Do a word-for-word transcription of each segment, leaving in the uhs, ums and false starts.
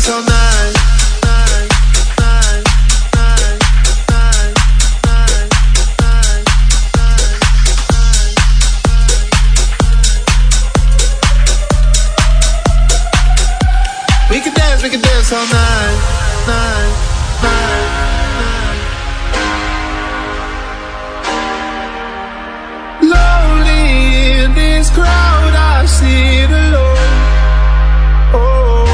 dance all night. We can dance, we can dance all night, night, night, night. Lonely in this crowd, I sit alone. Oh,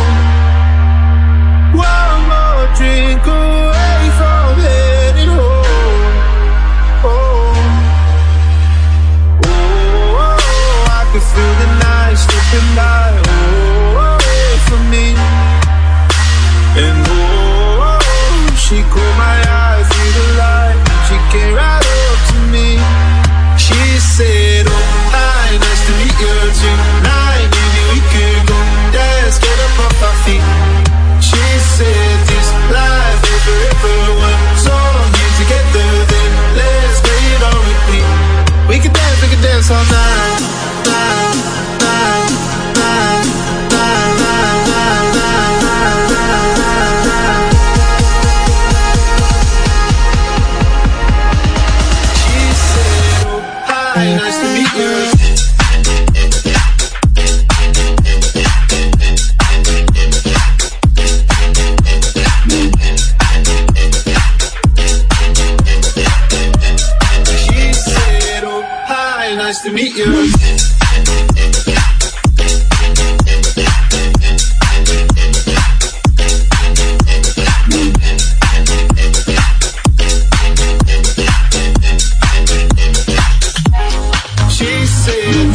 one more drink away from heading home. Oh, oh, oh, I can feel the night slipping by. Oh, away from me. And oh, she caught my eye through the light. She came right up to me. She said, oh, hi, nice to meet you tonight. Maybe we could go dance, get up off our feet. She said, this life is forever. One song here together, then let's play it on repeat. We can dance, we can dance all night, night, night, night, night, night, night, night, night, night. She said, oh, hi, nice to meet you. She said, oh, hi, nice to meet you. She said,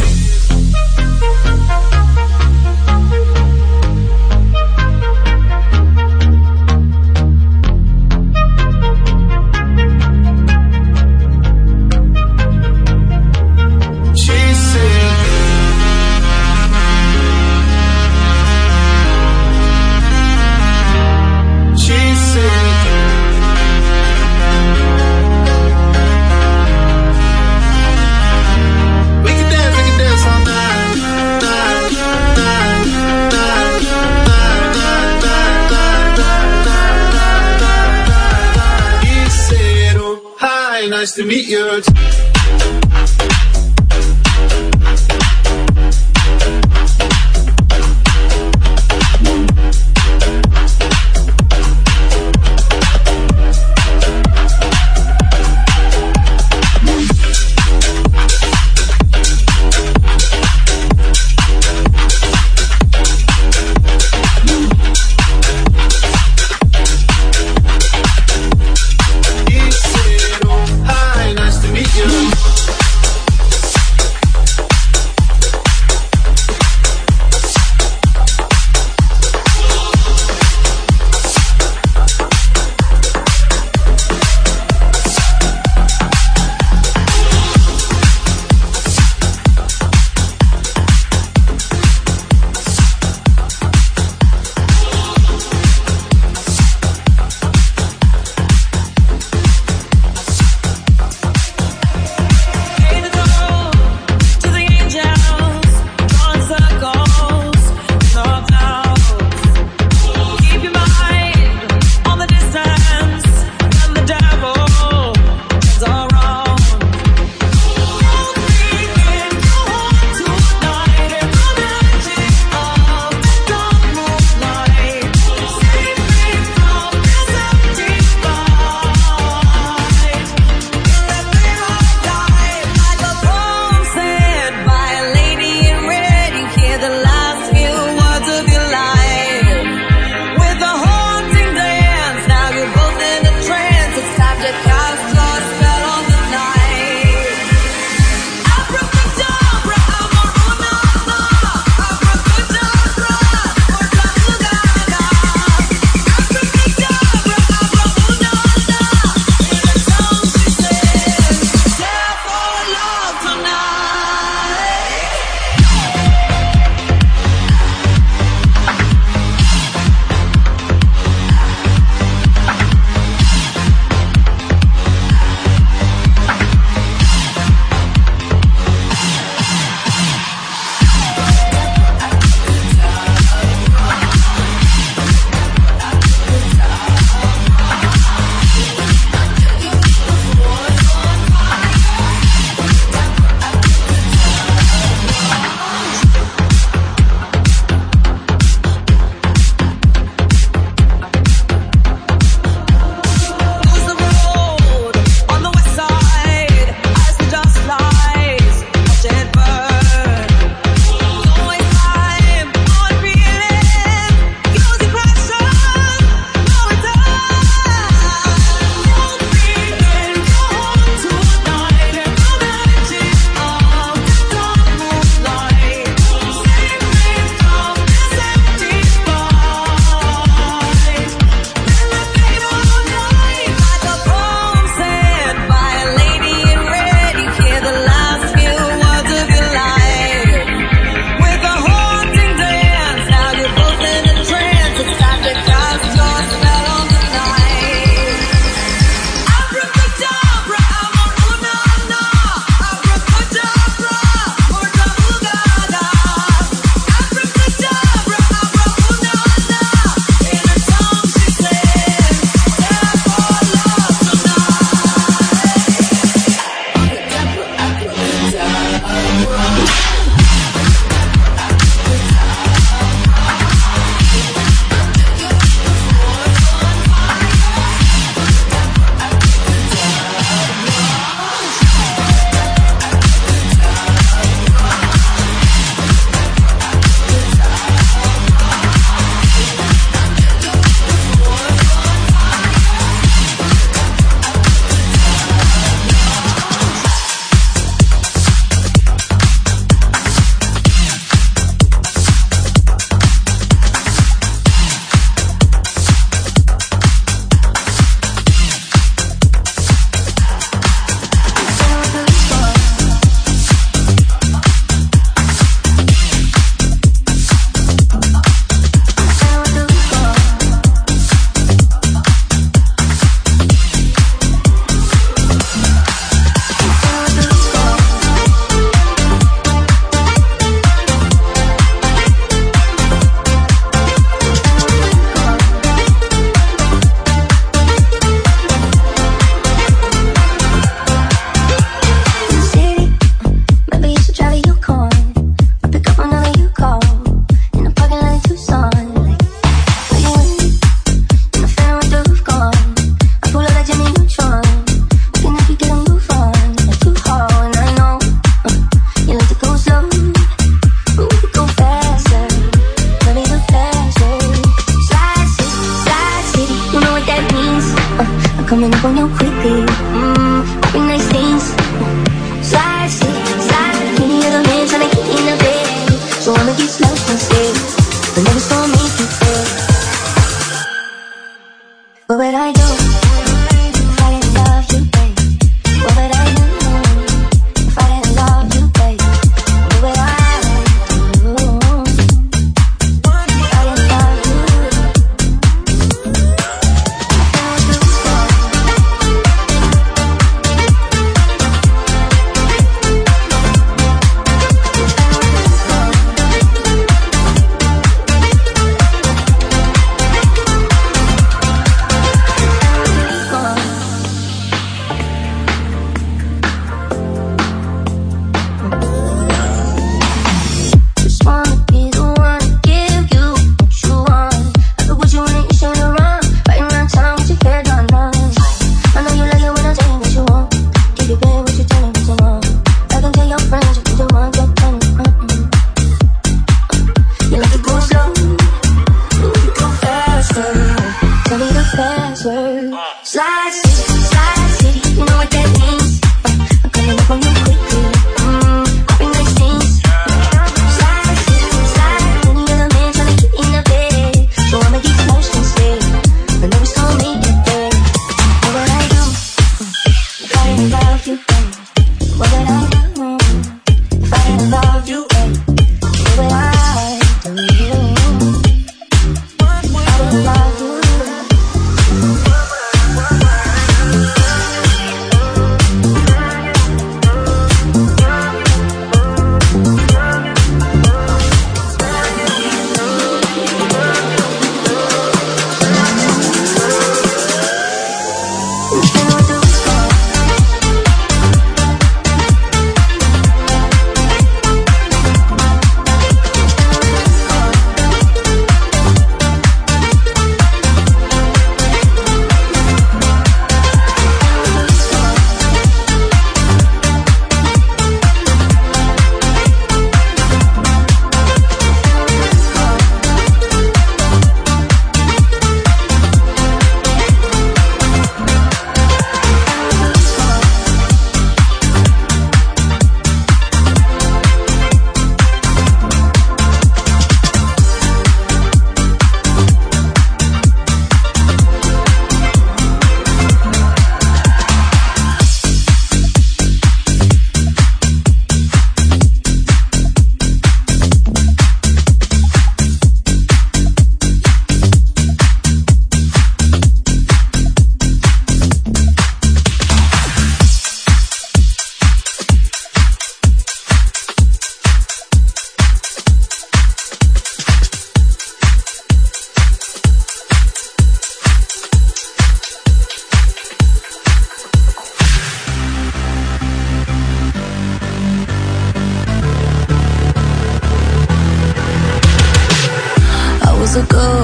she said, she said, we can dance, we can dance all night, night, night, night, night, night, night, night, night, night, night, night. He said, oh, hi, nice to meet you. He said, oh, hi, nice to meet you.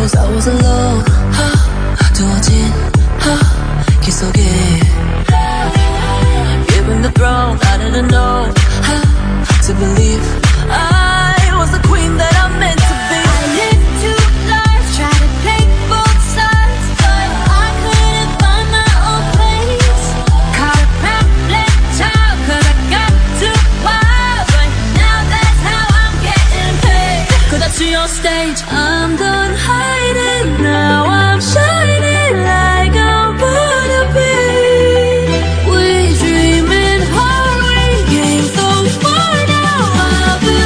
cause I was alone. 두어진 길 속에 given the throne, I didn't know how to believe I was the queen that I meant to be. I lived two lives, tried to take both sides, but I couldn't find my own place. Caught a problem child, cause I got too wild, but now that's how I'm getting paid. Cause I see on stage, I'm done hiding, now I'm shining like I'm born to be. We dreaming hard, we came so far, now I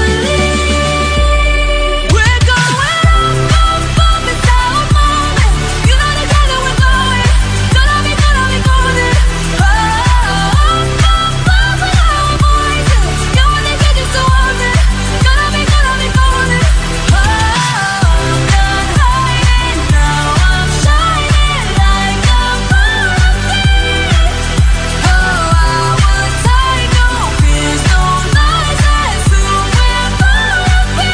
believe we're going up, up, up, it's our moment. You know the kind that we're going, gonna be, gonna be golden. Oh, up, up, up, with our voices. You wanna get you so haunted, gonna be, gonna be golden. Oh, I'm done hiding, now I'm shining like I'm born to be. Oh, I was tired, no fears, no lies, and soon we're born to be.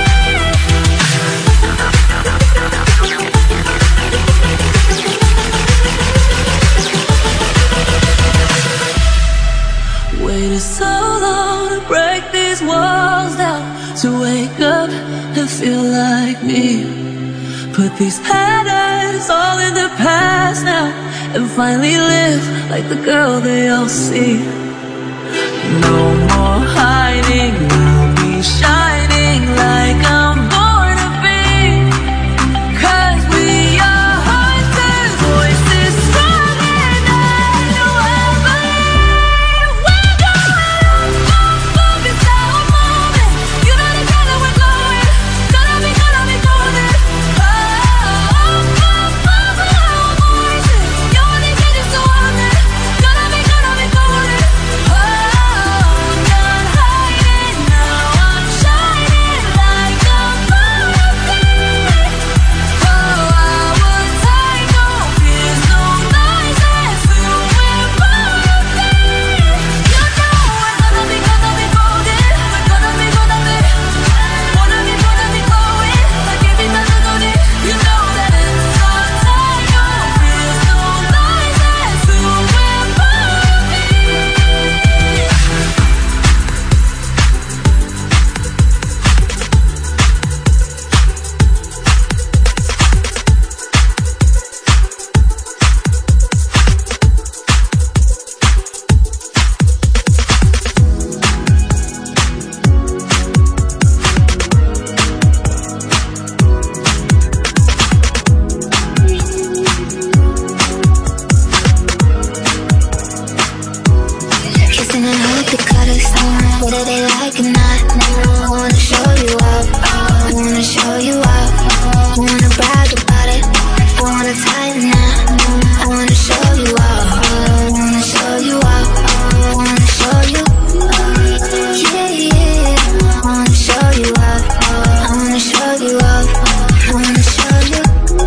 Waited so long to break these walls down, to wake up and feel like me. Put these patterns all in the past now, and finally live like the girl they all see. No more hiding, I'll be shining like I'm born to be. Cause we are hunters, voices strong and I know I believe we're going up, up, up, it's our moment. You know the kind that we're going, gonna be, gonna be golden. Oh, up, up, up, with our voices. You wanna get you so haunted, gonna be, gonna be golden. Oh, I'm done hiding, now I'm shining like I'm born to be. Oh, I was tired, no fears, no lies, and soon we're born to be. You know we're gonna be, gonna be golden. We're gonna be, gonna be, wanna be, wanna be going. Like every melody, you know that it's our time. No fears, no lies, and soon we're born to be. Kissing and hope they cut us, whether they like or not. I wanna show you up, I wanna show you up. I wanna brag about it, I wanna tighten up. I wanna show you up, I wanna show you up. I wanna show you, yeah, yeah. I wanna show you up, I wanna show you up. I wanna show you,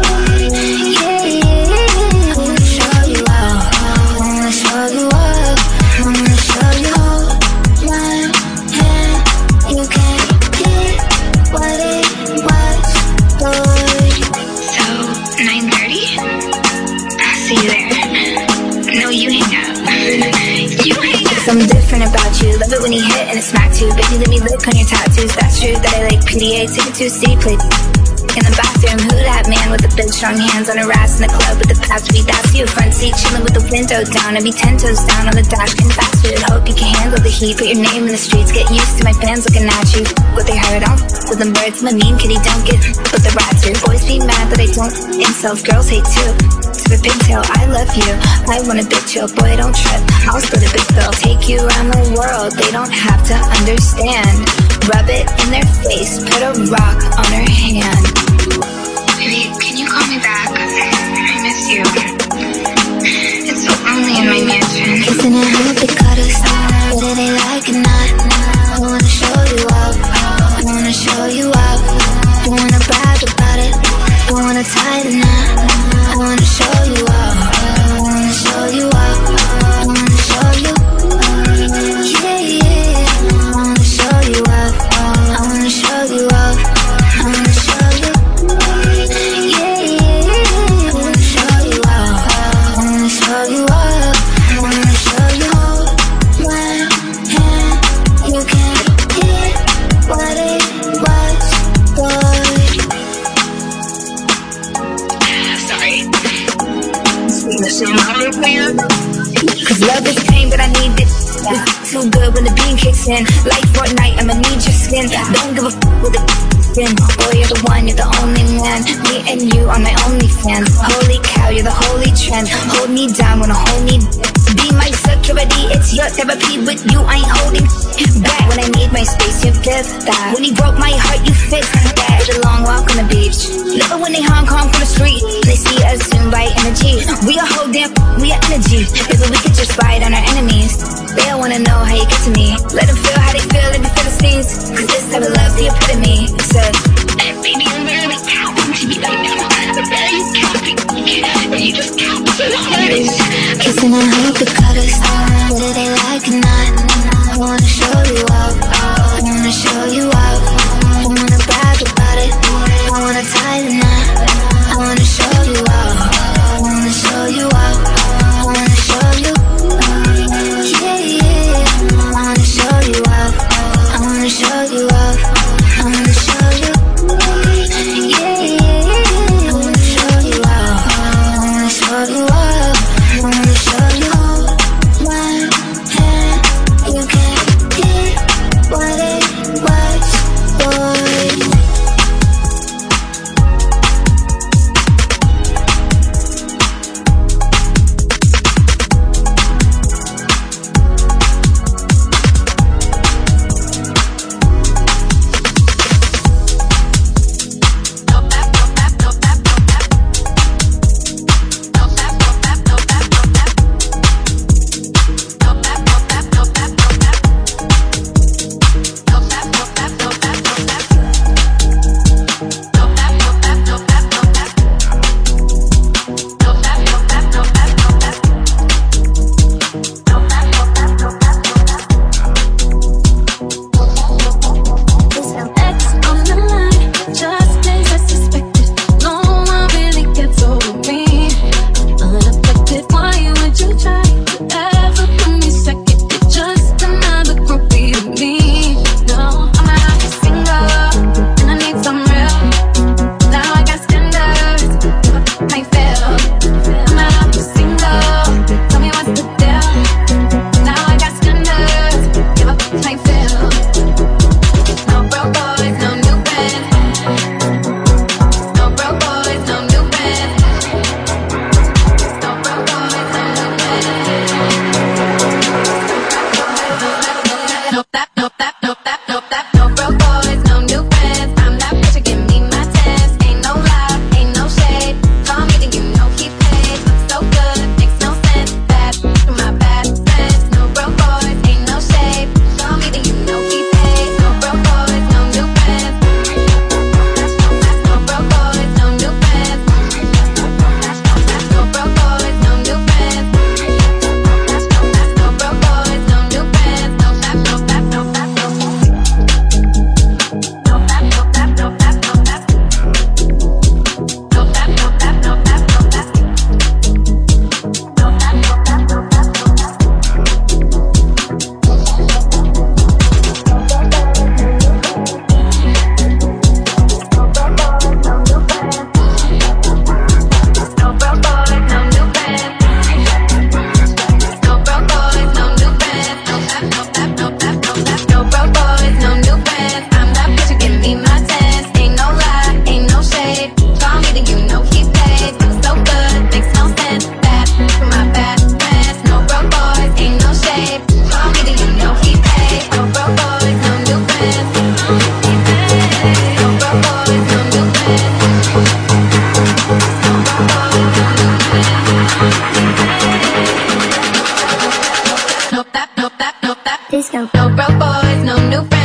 yeah, yeah. I wanna show you up, I wanna show you up. I wanna show you my hand. You can't get what it was, boy. So, nine thirty? I'll see you there. No, you hang up. You hang up. Something different about you. Love it when you hit and it smacks you. Baby, let me lick on your tattoos. That's true that I like P D A. Take it to a C, play in the bathroom. Who that man with the big strong hands on her ass in the club with the past beat? That's you. Front seat chilling with the window down. I be ten toes down on the dash, getting fast food. Hope you can handle the heat. Put your name in the streets. Get used to my fans looking at you. What they heard on with them birds. I'm a mean kitty, don't get but the rats do. Boys be mad that I don't insult. Girls hate too. To the pigtail, I love you. I want a big chill, boy, don't trip. I'll split a big bill. Take you around the world. They don't have to understand. Rub it in their face. Put a rock on her hand. Baby, can you call me back? I miss you. It's so lonely in my mansion. Kissing and hope they cut us, whether they like or not. I wanna show you up, I wanna show you up. I wanna brag about it, I wanna tighten up. I wanna show you up, I wanna show you up. I wanna show you, yeah, yeah. I wanna show you up, I wanna show you up. I wanna show you, sin. Like Fortnite, I'ma need your skin. Don't give a f with the skin. Boy, you're the one, you're the only man. Me and you are my only fans. Holy cow, you're the holy trend. Hold me down, wanna hold me be my security, it's your therapy. With you, I ain't holding back. When I need my space, you give that. When you broke my heart, you fixed that. With a long walk on the beach. Love it when they Hong Kong from the street. They see us in right energy. We a whole damn, we are energy. Baby, we could just ride on our enemies. They don't wanna know how you get to me. Let them feel how they feel in the Philistines. Cause this type of love's the epitome. It said, baby, I'm really counting to be right now. I'm really counting. And you just count so hard. Kissing and hope it cut us. Whether they like it or not, I wanna show you up. I wanna show you up. I wanna brag about it. I wanna tie the knot. I wanna show you up. I wanna show you up. I wanna show you. Yeah, yeah. I wanna show you up. I wanna show you up. I wanna show you. Yeah, yeah. I wanna show you up. I wanna show you up. I wanna show you. One hand, you can't get what it was, boy. No broke boys, no new friends.